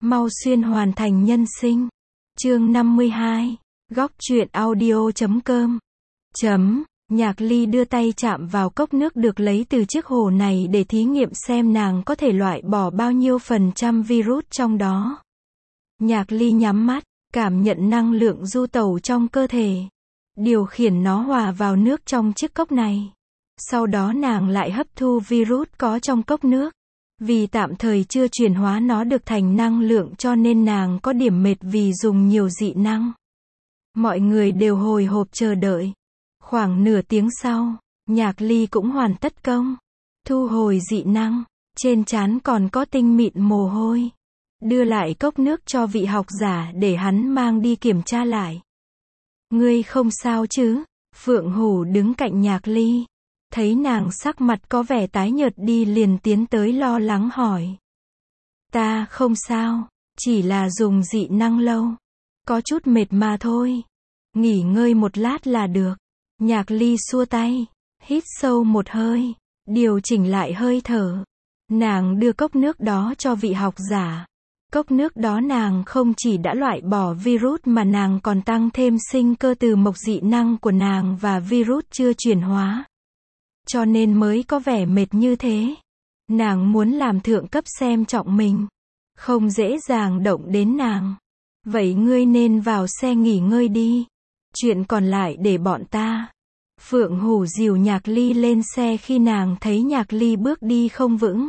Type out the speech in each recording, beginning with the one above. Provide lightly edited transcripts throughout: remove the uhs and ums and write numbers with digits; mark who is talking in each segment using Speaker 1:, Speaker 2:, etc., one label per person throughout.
Speaker 1: Mau xuyên hoàn thành nhân sinh. Chương 52. Góc truyện audio.com. Nhạc Ly đưa tay chạm vào cốc nước được lấy từ chiếc hồ này để thí nghiệm xem nàng có thể loại bỏ bao nhiêu % virus trong đó. Nhạc Ly nhắm mắt, cảm nhận năng lượng du tẩu trong cơ thể. Điều khiển nó hòa vào nước trong chiếc cốc này. Sau đó nàng lại hấp thu virus có trong cốc nước. Vì tạm thời chưa chuyển hóa nó được thành năng lượng cho nên nàng có điểm mệt vì dùng nhiều dị năng. Mọi người đều hồi hộp chờ đợi. Khoảng nửa tiếng sau, Nhạc Ly cũng hoàn tất công. Thu hồi dị năng, trên trán còn có tinh mịn mồ hôi. Đưa lại cốc nước cho vị học giả để hắn mang đi kiểm tra lại. Ngươi không sao chứ? Phượng Hủ đứng cạnh Nhạc Ly. Thấy nàng sắc mặt có vẻ tái nhợt đi liền tiến tới lo lắng hỏi. Ta không sao, chỉ là dùng dị năng lâu. Có chút mệt mà thôi. Nghỉ ngơi một lát là được. Nhạc Ly xua tay, hít sâu một hơi, điều chỉnh lại hơi thở. Nàng đưa cốc nước đó cho vị học giả. Cốc nước đó nàng không chỉ đã loại bỏ virus mà nàng còn tăng thêm sinh cơ từ mộc dị năng của nàng và virus chưa chuyển hóa. Cho nên mới có vẻ mệt như thế. Nàng muốn làm thượng cấp xem trọng mình. Không dễ dàng động đến nàng. Vậy ngươi nên vào xe nghỉ ngơi đi. Chuyện còn lại để bọn ta. Phượng Hủ dìu Nhạc Ly lên xe khi nàng thấy Nhạc Ly bước đi không vững.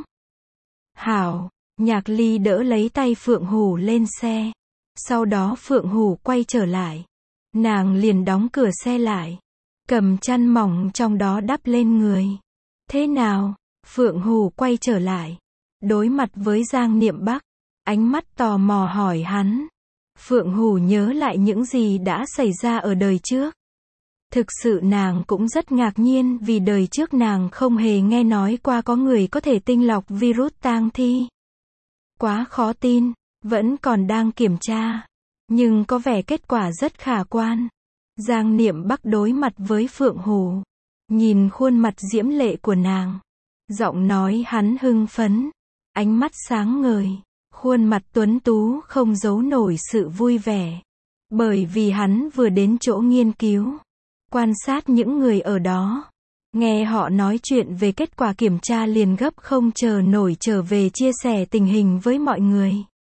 Speaker 1: Hảo, Nhạc Ly đỡ lấy tay Phượng Hủ lên xe. Sau đó Phượng Hủ quay trở lại. Nàng liền đóng cửa xe lại. Cầm chăn mỏng trong đó đắp lên người. Thế nào? Phượng Hủ quay trở lại. Đối mặt với Giang Niệm Bắc. Ánh mắt tò mò hỏi hắn. Phượng Hủ nhớ lại những gì đã xảy ra ở đời trước. Thực sự nàng cũng rất ngạc nhiên vì đời trước nàng không hề nghe nói qua có người có thể tinh lọc virus tang thi. Quá khó tin, vẫn còn đang kiểm tra. Nhưng có vẻ kết quả rất khả quan. Giang Niệm Bắc đối mặt với Phượng Hủ. Nhìn khuôn mặt diễm lệ của nàng. Giọng nói hắn hưng phấn. Ánh mắt sáng ngời. Khuôn mặt tuấn tú không giấu nổi sự vui vẻ. Bởi vì hắn vừa đến chỗ nghiên cứu. Quan sát những người ở đó. Nghe họ nói chuyện về kết quả kiểm tra liền gấp không chờ nổi trở về chia sẻ tình hình với mọi người.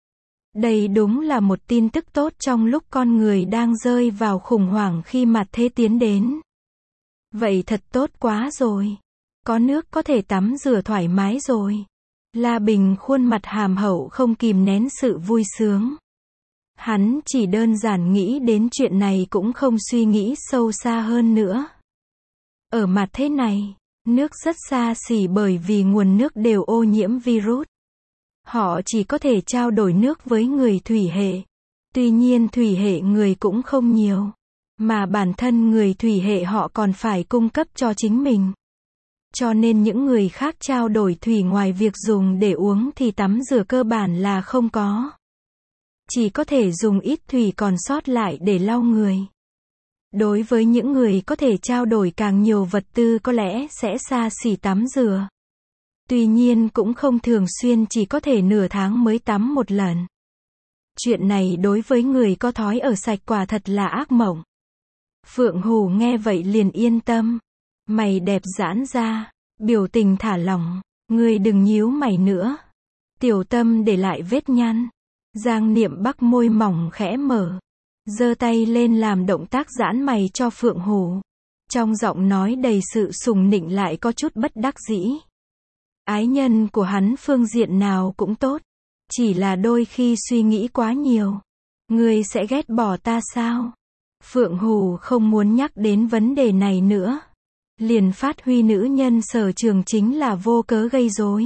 Speaker 1: Đây đúng là một tin tức tốt trong lúc con người đang rơi vào khủng hoảng khi mặt thế tiến đến. Vậy thật tốt quá rồi. Có nước có thể tắm rửa thoải mái rồi. La Bình khuôn mặt hàm hậu không kìm nén sự vui sướng. Hắn chỉ đơn giản nghĩ đến chuyện này cũng không suy nghĩ sâu xa hơn nữa. Ở mặt thế này, nước rất xa xỉ bởi vì nguồn nước đều ô nhiễm virus. Họ chỉ có thể trao đổi nước với người thủy hệ. Tuy nhiên thủy hệ người cũng không nhiều. Mà bản thân người thủy hệ họ còn phải cung cấp cho chính mình. Cho nên những người khác trao đổi thủy ngoài việc dùng để uống thì tắm rửa cơ bản là không có. Chỉ có thể dùng ít thủy còn sót lại để lau người. Đối với những người có thể trao đổi càng nhiều vật tư có lẽ sẽ xa xỉ tắm rửa. Tuy nhiên cũng không thường xuyên, chỉ có thể nửa tháng mới tắm một lần. Chuyện này đối với người có thói ở sạch quả thật là ác mộng. Phượng Hủ nghe vậy liền yên tâm. Mày đẹp giãn ra, biểu tình thả lỏng. Ngươi đừng nhíu mày nữa. Tiểu Tâm để lại vết nhăn. Giang Niệm Bắc môi mỏng khẽ mở. Giơ tay lên làm động tác giãn mày cho Phượng Hủ. Trong giọng nói đầy sự sùng nịnh lại có chút bất đắc dĩ. Ái nhân của hắn phương diện nào cũng tốt. Chỉ là đôi khi suy nghĩ quá nhiều. Ngươi sẽ ghét bỏ ta sao? Phượng Hủ không muốn nhắc đến vấn đề này nữa. Liền phát huy nữ nhân sở trường chính là vô cớ gây rối.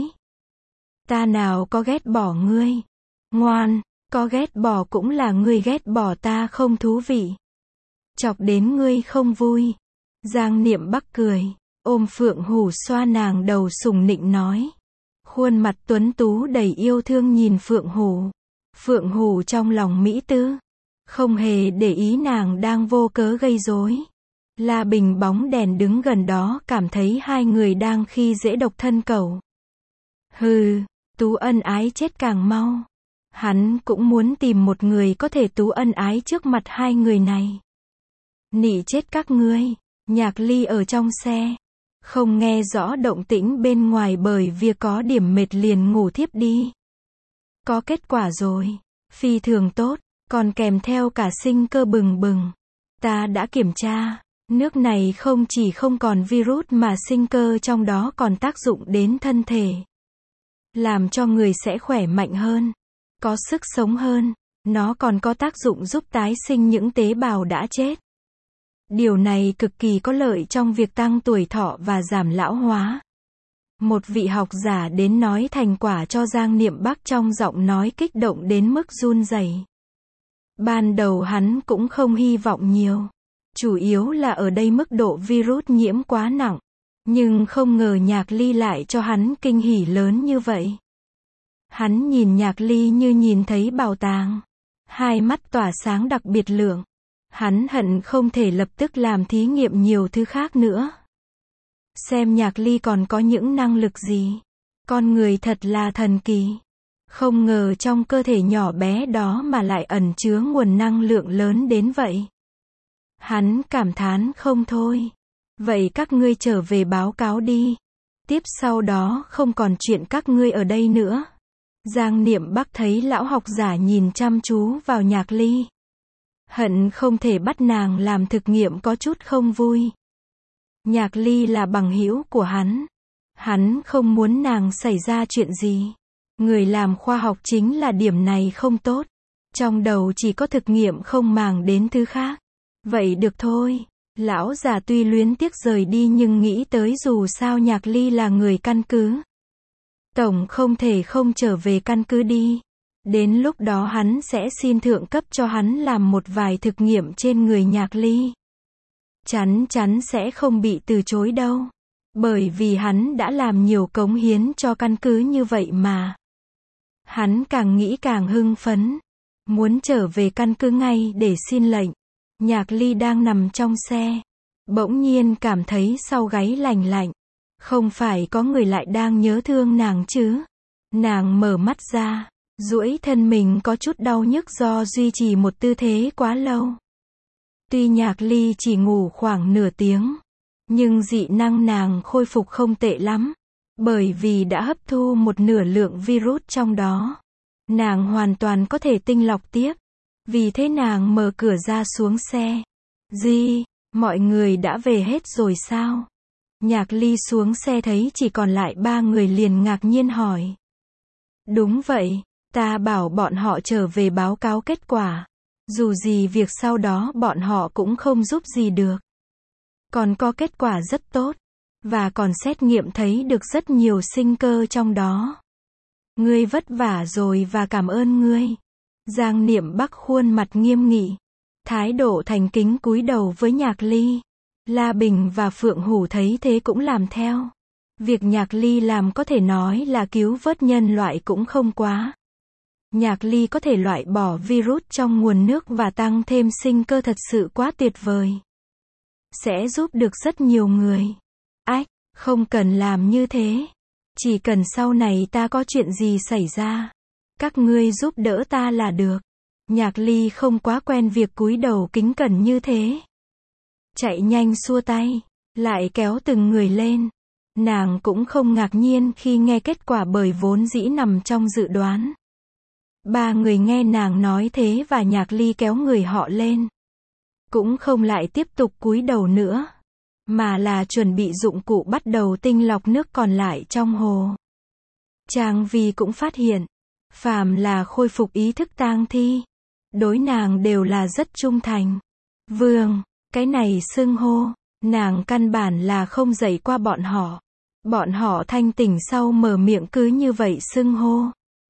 Speaker 1: Ta nào có ghét bỏ ngươi. Ngoan, có ghét bỏ cũng là ngươi ghét bỏ ta không thú vị. Chọc đến ngươi không vui. Giang Niệm Bắc cười, ôm Phượng Hủ xoa nàng đầu sùng nịnh nói. Khuôn mặt tuấn tú đầy yêu thương nhìn Phượng Hủ. Phượng Hủ trong lòng mỹ tư. Không hề để ý nàng đang vô cớ gây rối. La Bình bóng đèn đứng gần đó cảm thấy hai người đang khi dễ độc thân cẩu. Hừ, Tú ân ái chết càng mau. Hắn cũng muốn tìm một người có thể tú ân ái trước mặt hai người này. Nị chết các ngươi. Nhạc Ly ở trong xe, không nghe rõ động tĩnh bên ngoài bởi việc có điểm mệt liền ngủ thiếp đi. Có kết quả rồi. Phi thường tốt, còn kèm theo cả sinh cơ bừng bừng. Ta đã kiểm tra, nước này không chỉ không còn virus mà sinh cơ trong đó còn tác dụng đến thân thể. Làm cho người sẽ khỏe mạnh hơn, có sức sống hơn, nó còn có tác dụng giúp tái sinh những tế bào đã chết. Điều này cực kỳ có lợi trong việc tăng tuổi thọ và giảm lão hóa. Một vị học giả đến nói thành quả cho Giang Niệm Bắc trong giọng nói kích động đến mức run rẩy. Ban đầu hắn cũng không hy vọng nhiều. Chủ yếu là ở đây mức độ virus nhiễm quá nặng. Nhưng không ngờ Nhạc Ly lại cho hắn kinh hỉ lớn như vậy. Hắn nhìn Nhạc Ly như nhìn thấy bảo tàng. Hai mắt tỏa sáng đặc biệt lượng. Hắn hận không thể lập tức làm thí nghiệm nhiều thứ khác nữa. Xem Nhạc Ly còn có những năng lực gì. Con người thật là thần kỳ. Không ngờ trong cơ thể nhỏ bé đó mà lại ẩn chứa nguồn năng lượng lớn đến vậy. Hắn cảm thán không thôi. Vậy các ngươi trở về báo cáo đi. Tiếp sau đó không còn chuyện các ngươi ở đây nữa. Giang Niệm Bắc thấy lão học giả nhìn chăm chú vào Nhạc Ly. Hận không thể bắt nàng làm thực nghiệm có chút không vui. Nhạc Ly là bằng hữu của hắn. Hắn không muốn nàng xảy ra chuyện gì. Người làm khoa học chính là điểm này không tốt. Trong đầu chỉ có thực nghiệm không màng đến thứ khác. Vậy được thôi. Lão già tuy luyến tiếc rời đi nhưng nghĩ tới dù sao Nhạc Ly là người căn cứ. Tổng không thể không trở về căn cứ đi. Đến lúc đó hắn sẽ xin thượng cấp cho hắn làm một vài thực nghiệm trên người Nhạc Ly. Chắn chắn sẽ không bị từ chối đâu. Bởi vì hắn đã làm nhiều cống hiến cho căn cứ như vậy mà. Hắn càng nghĩ càng hưng phấn. Muốn trở về căn cứ ngay để xin lệnh. Nhạc Ly đang nằm trong xe. Bỗng nhiên cảm thấy sau gáy lành lạnh. Không phải có người lại đang nhớ thương nàng chứ. Nàng mở mắt ra. Duỗi thân mình có chút đau nhức do duy trì một tư thế quá lâu. Tuy Nhạc Ly chỉ ngủ khoảng nửa tiếng. Nhưng dị năng nàng khôi phục không tệ lắm. Bởi vì đã hấp thu một nửa lượng virus trong đó. Nàng hoàn toàn có thể tinh lọc tiếp. Vì thế nàng mở cửa ra xuống xe. Gì, mọi người đã về hết rồi sao? Nhạc Ly xuống xe thấy chỉ còn lại 3 người liền ngạc nhiên hỏi. Đúng vậy, ta bảo bọn họ trở về báo cáo kết quả. Dù gì việc sau đó bọn họ cũng không giúp gì được. Còn có kết quả rất tốt. Và còn xét nghiệm thấy được rất nhiều sinh cơ trong đó. Ngươi vất vả rồi và cảm ơn ngươi. Giang Niệm Bắc khuôn mặt nghiêm nghị. Thái độ thành kính cúi đầu với Nhạc Ly. La Bình và Phượng Hủ thấy thế cũng làm theo. Việc Nhạc Ly làm có thể nói là cứu vớt nhân loại cũng không quá. Nhạc Ly có thể loại bỏ virus trong nguồn nước và tăng thêm sinh cơ thật sự quá tuyệt vời. Sẽ giúp được rất nhiều người. Ách, không cần làm như thế. Chỉ cần sau này ta có chuyện gì xảy ra. Các ngươi giúp đỡ ta là được. Nhạc Ly không quá quen việc cúi đầu kính cẩn như thế. Chạy nhanh xua tay, lại kéo từng người lên. Nàng cũng không ngạc nhiên khi nghe kết quả bởi vốn dĩ nằm trong dự đoán. 3 người nghe nàng nói thế và Nhạc Ly kéo người họ lên. Cũng không lại tiếp tục cúi đầu nữa. Mà là chuẩn bị dụng cụ bắt đầu tinh lọc nước còn lại trong hồ. Trang Vi cũng phát hiện. Phàm là khôi phục ý thức tang thi. Đối nàng đều là rất trung thành. Vương, cái này xưng hô. Nàng căn bản là không dạy qua bọn họ. Bọn họ thanh tỉnh sau mở miệng cứ như vậy xưng hô.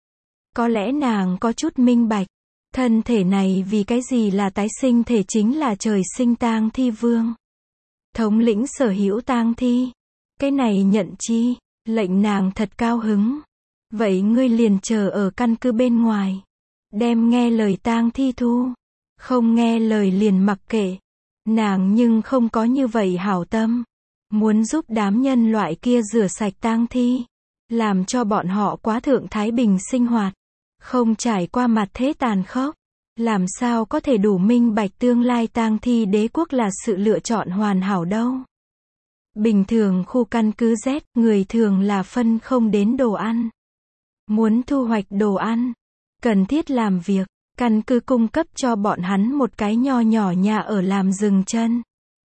Speaker 1: Có lẽ nàng có chút minh bạch. Thân thể này vì cái gì là tái sinh thể chính là trời sinh tang thi vương. Thống lĩnh sở hữu tang thi. Cái này nhận chi, lệnh nàng thật cao hứng. Vậy ngươi liền chờ ở căn cứ bên ngoài. Đem nghe lời tang thi thu. Không nghe lời liền mặc kệ. Nàng nhưng không có như vậy hảo tâm. Muốn giúp đám nhân loại kia rửa sạch tang thi. Làm cho bọn họ quá thượng thái bình sinh hoạt. không trải qua mặt thế tàn khốc, làm sao có thể đủ minh bạch tương lai tang thi đế quốc là sự lựa chọn hoàn hảo đâu. Bình thường khu căn cứ Z, người thường là phân không đến đồ ăn. Muốn thu hoạch đồ ăn, cần thiết làm việc, căn cứ cung cấp cho bọn hắn một cái nho nhỏ nhà ở làm dừng chân.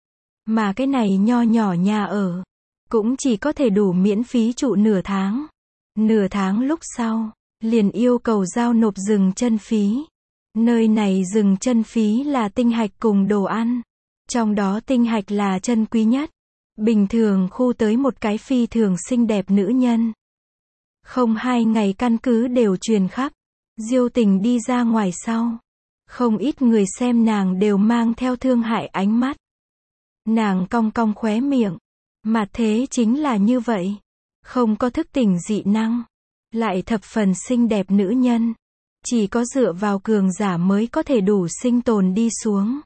Speaker 1: Mà cái này nho nhỏ nhà ở, cũng chỉ có thể đủ miễn phí trụ nửa tháng. Nửa tháng lúc sau, liền yêu cầu giao nộp dừng chân phí. Nơi này dừng chân phí là tinh hạch cùng đồ ăn. Trong đó tinh hạch là chân quý nhất. Bình thường khu tới một cái phi thường xinh đẹp nữ nhân. Không 2 ngày căn cứ đều truyền khắp. Diêu Tình đi ra ngoài sau. Không ít người xem nàng đều mang theo thương hại ánh mắt. Nàng cong cong khóe miệng. Mà thế chính là như vậy. Không có thức tỉnh dị năng. Lại thập phần xinh đẹp nữ nhân. Chỉ có dựa vào cường giả mới có thể đủ sinh tồn đi xuống.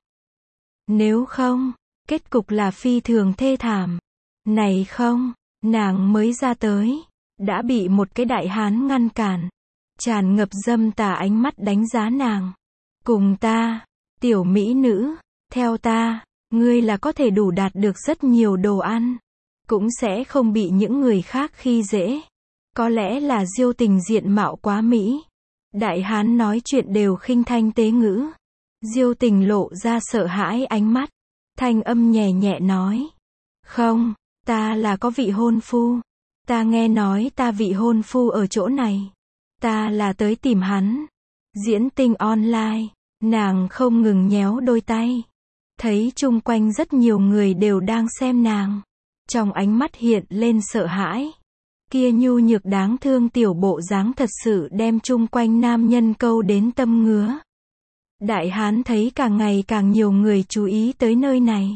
Speaker 1: Nếu không, kết cục là phi thường thê thảm. Này không, nàng mới ra tới, đã bị một cái đại hán ngăn cản. Tràn ngập dâm tà ánh mắt đánh giá nàng. Cùng ta, tiểu mỹ nữ, theo ta, ngươi là có thể đủ đạt được rất nhiều đồ ăn. Cũng sẽ không bị những người khác khi dễ. Có lẽ là Diêu Tình diện mạo quá mỹ. Đại hán nói chuyện đều khinh thanh tế ngữ. Diêu Tình lộ ra sợ hãi ánh mắt. Thanh âm nhẹ nhẹ nói. Không, ta là có vị hôn phu. Ta nghe nói ta vị hôn phu ở chỗ này. Ta là tới tìm hắn. Diễn tinh online. Nàng không ngừng nhéo đôi tay. Thấy chung quanh rất nhiều người đều đang xem nàng. Trong ánh mắt hiện lên sợ hãi. Kia nhu nhược đáng thương tiểu bộ dáng thật sự đem chung quanh nam nhân câu đến tâm ngứa. Đại hán thấy càng ngày càng nhiều người chú ý tới nơi này.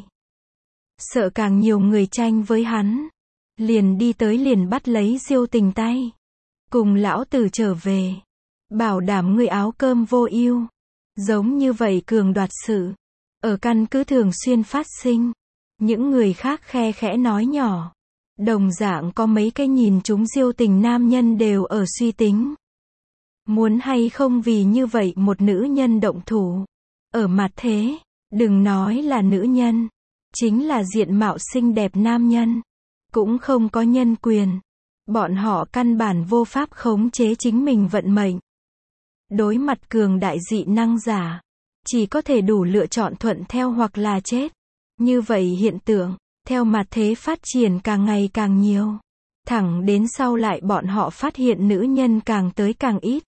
Speaker 1: Sợ càng nhiều người tranh với hắn. Liền đi tới liền bắt lấy Diêu Tình tay. Cùng lão tử trở về. Bảo đảm người áo cơm vô ưu. Giống như vậy cường đoạt sự. Ở căn cứ thường xuyên phát sinh. Những người khác khe khẽ nói nhỏ. Đồng dạng có mấy cái nhìn chúng Diêu Tình nam nhân đều ở suy tính. Muốn hay không vì như vậy một nữ nhân động thủ. Ở mặt thế, đừng nói là nữ nhân. Chính là diện mạo xinh đẹp nam nhân. Cũng không có nhân quyền. Bọn họ căn bản vô pháp khống chế chính mình vận mệnh. Đối mặt cường đại dị năng giả. Chỉ có thể đủ lựa chọn thuận theo hoặc là chết. Như vậy hiện tượng. Theo mặt thế phát triển càng ngày càng nhiều. Thẳng đến sau lại bọn họ phát hiện nữ nhân càng tới càng ít.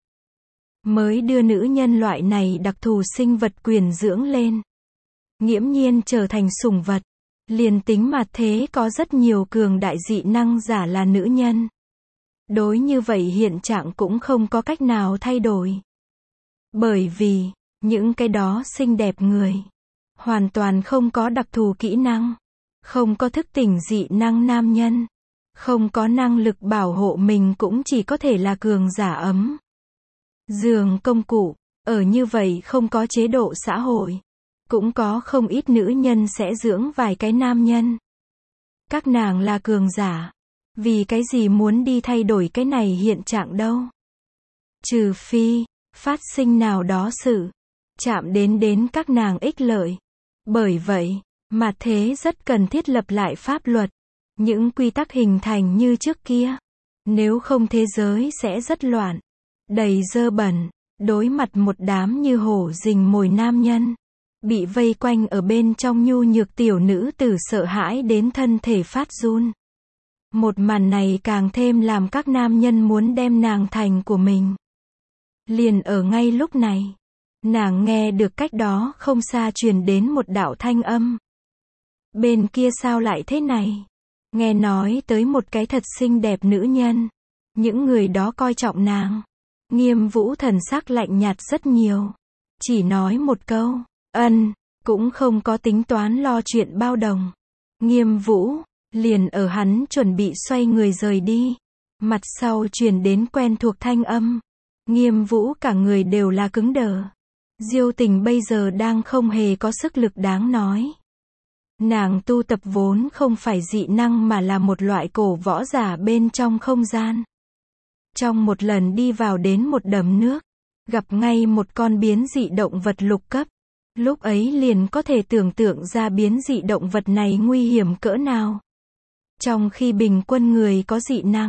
Speaker 1: Mới đưa nữ nhân loại này đặc thù sinh vật quyền dưỡng lên. Nghiễm nhiên trở thành sủng vật. Liền tính mặt thế có rất nhiều cường đại dị năng giả là nữ nhân. Đối như vậy hiện trạng cũng không có cách nào thay đổi. Bởi vì, những cái đó xinh đẹp người. Hoàn toàn không có đặc thù kỹ năng. Không có thức tỉnh dị năng nam nhân. Không có năng lực bảo hộ mình cũng chỉ có thể là cường giả ấm. Giường công cụ. Ở như vậy không có chế độ xã hội. Cũng có không ít nữ nhân sẽ dưỡng vài cái nam nhân. Các nàng là cường giả. Vì cái gì muốn đi thay đổi cái này hiện trạng đâu. Trừ phi, phát sinh nào đó sự. Chạm đến các nàng ích lợi. Bởi vậy, mặt thế rất cần thiết lập lại pháp luật. Những quy tắc hình thành như trước kia. Nếu không thế giới sẽ rất loạn. Đầy dơ bẩn. Đối mặt một đám như hổ rình mồi nam nhân. Bị vây quanh ở bên trong nhu nhược tiểu nữ tử sợ hãi đến thân thể phát run. Một màn này càng thêm làm các nam nhân muốn đem nàng thành của mình. Liền ở ngay lúc này. Nàng nghe được cách đó không xa truyền đến một đạo thanh âm. Bên kia sao lại thế này? Nghe nói tới một cái thật xinh đẹp nữ nhân. Những người đó coi trọng nàng. Nghiêm Vũ thần sắc lạnh nhạt rất nhiều. Chỉ nói một câu, ân, cũng không có tính toán lo chuyện bao đồng. Nghiêm Vũ, liền ở hắn chuẩn bị xoay người rời đi. Mặt sau truyền đến quen thuộc thanh âm. Nghiêm Vũ cả người đều là cứng đờ. Diêu Tình bây giờ đang không hề có sức lực đáng nói. Nàng tu tập vốn không phải dị năng mà là một loại cổ võ giả bên trong không gian. Trong một lần đi vào đến một đầm nước, gặp ngay một con biến dị động vật lục cấp. Lúc ấy liền có thể tưởng tượng ra biến dị động vật này nguy hiểm cỡ nào. Trong khi bình quân người có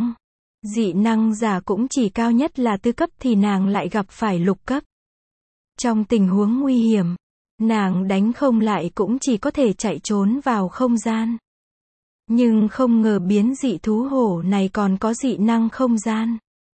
Speaker 1: dị năng giả cũng chỉ cao nhất là tư cấp thì nàng lại gặp phải lục cấp. Trong tình huống nguy hiểm, nàng đánh không lại cũng chỉ có thể chạy trốn vào không gian. Nhưng không ngờ biến dị thú hổ này còn có dị năng không gian.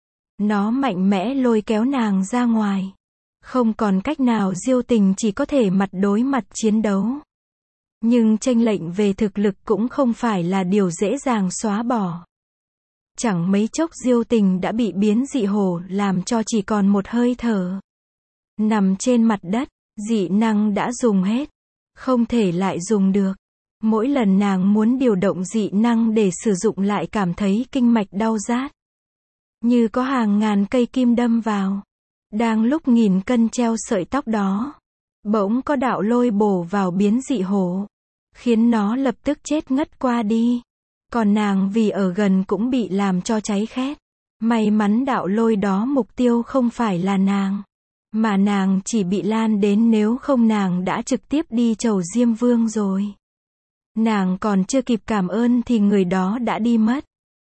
Speaker 1: Nó mạnh mẽ lôi kéo nàng ra ngoài. Không còn cách nào, Diêu Tình chỉ có thể mặt đối mặt chiến đấu. Nhưng chênh lệch về thực lực cũng không phải là điều dễ dàng xóa bỏ. Chẳng mấy chốc Diêu Tình đã bị biến dị hổ làm cho chỉ còn một hơi thở. Nằm trên mặt đất, dị năng đã dùng hết. Không thể lại dùng được. Mỗi lần nàng muốn điều động dị năng để sử dụng lại cảm thấy kinh mạch đau rát. Như có hàng ngàn cây kim đâm vào. Đang lúc nghìn cân treo sợi tóc đó, bỗng có đạo lôi bổ vào biến dị hổ, khiến nó lập tức chết ngất qua đi. Còn nàng vì ở gần cũng bị làm cho cháy khét. May mắn đạo lôi đó mục tiêu không phải là nàng, mà nàng chỉ bị lan đến, nếu không nàng đã trực tiếp đi chầu Diêm Vương rồi. Nàng còn chưa kịp cảm ơn thì người đó đã đi mất.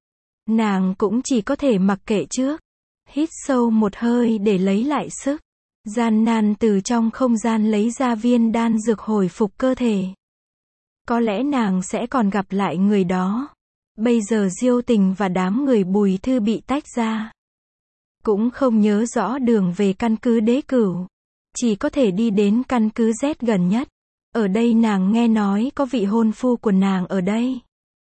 Speaker 1: Nàng cũng chỉ có thể mặc kệ trước. Hít sâu một hơi để lấy lại sức. Gian nan từ trong không gian lấy ra viên đan dược hồi phục cơ thể. Có lẽ nàng sẽ còn gặp lại người đó. Bây giờ Diêu Tình và đám người Bùi Thư bị tách ra. Cũng không nhớ rõ đường về căn cứ Đế Cửu. Chỉ có thể đi đến căn cứ Z gần nhất. Ở đây nàng nghe nói có vị hôn phu của nàng ở đây.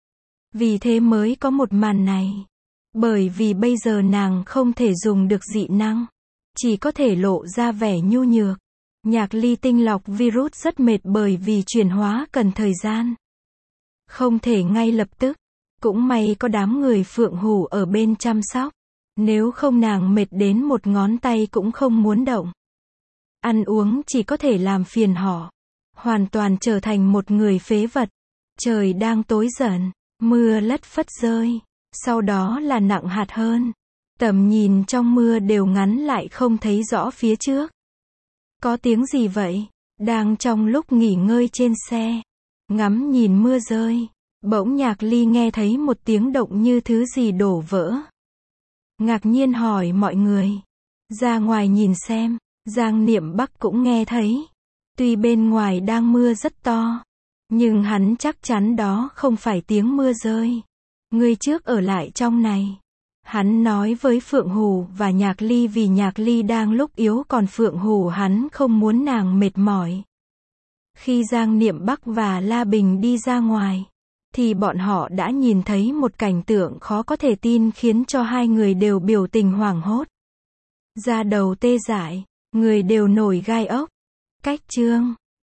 Speaker 1: Vì thế mới có một màn này. Bởi vì bây giờ nàng không thể dùng được dị năng. Chỉ có thể lộ ra vẻ nhu nhược. Nhạc Ly tinh lọc virus rất mệt bởi vì chuyển hóa cần thời gian. Không thể ngay lập tức. Cũng may có đám người Phượng Hủ ở bên chăm sóc. Nếu không nàng mệt đến một ngón tay cũng không muốn động. Ăn uống chỉ có thể làm phiền họ. Hoàn toàn trở thành một người phế vật. Trời đang tối dần. Mưa lất phất rơi. Sau đó là nặng hạt hơn. Tầm nhìn trong mưa đều ngắn lại không thấy rõ phía trước. Có tiếng gì vậy? Đang trong lúc nghỉ ngơi trên xe, ngắm nhìn mưa rơi, bỗng Nhạc Ly nghe thấy một tiếng động như thứ gì đổ vỡ. Ngạc nhiên hỏi mọi người. Ra ngoài nhìn xem, Giang Niệm Bắc cũng nghe thấy. Tuy bên ngoài đang mưa rất to, nhưng hắn chắc chắn đó không phải tiếng mưa rơi. Ngươi trước ở lại trong này. Hắn nói với Phượng Hủ và Nhạc Ly vì Nhạc Ly đang lúc yếu, còn Phượng Hủ hắn không muốn nàng mệt mỏi. Khi Giang Niệm Bắc và La Bình đi ra ngoài, thì bọn họ đã nhìn thấy một cảnh tượng khó có thể tin khiến cho hai người đều biểu tình hoảng hốt. Da đầu tê dại, người đều nổi gai ốc. Cách chương